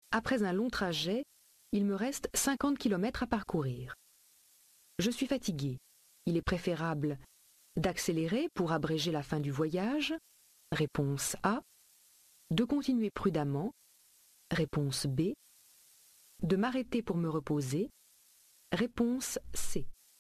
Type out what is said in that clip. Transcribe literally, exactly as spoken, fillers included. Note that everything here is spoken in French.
Après un long trajet, il me reste cinquante kilomètres à parcourir. Je suis fatigué. Il est préférable d'accélérer pour abréger la fin du voyage. Réponse A. De continuer prudemment. Réponse B. De m'arrêter pour me reposer. Réponse C.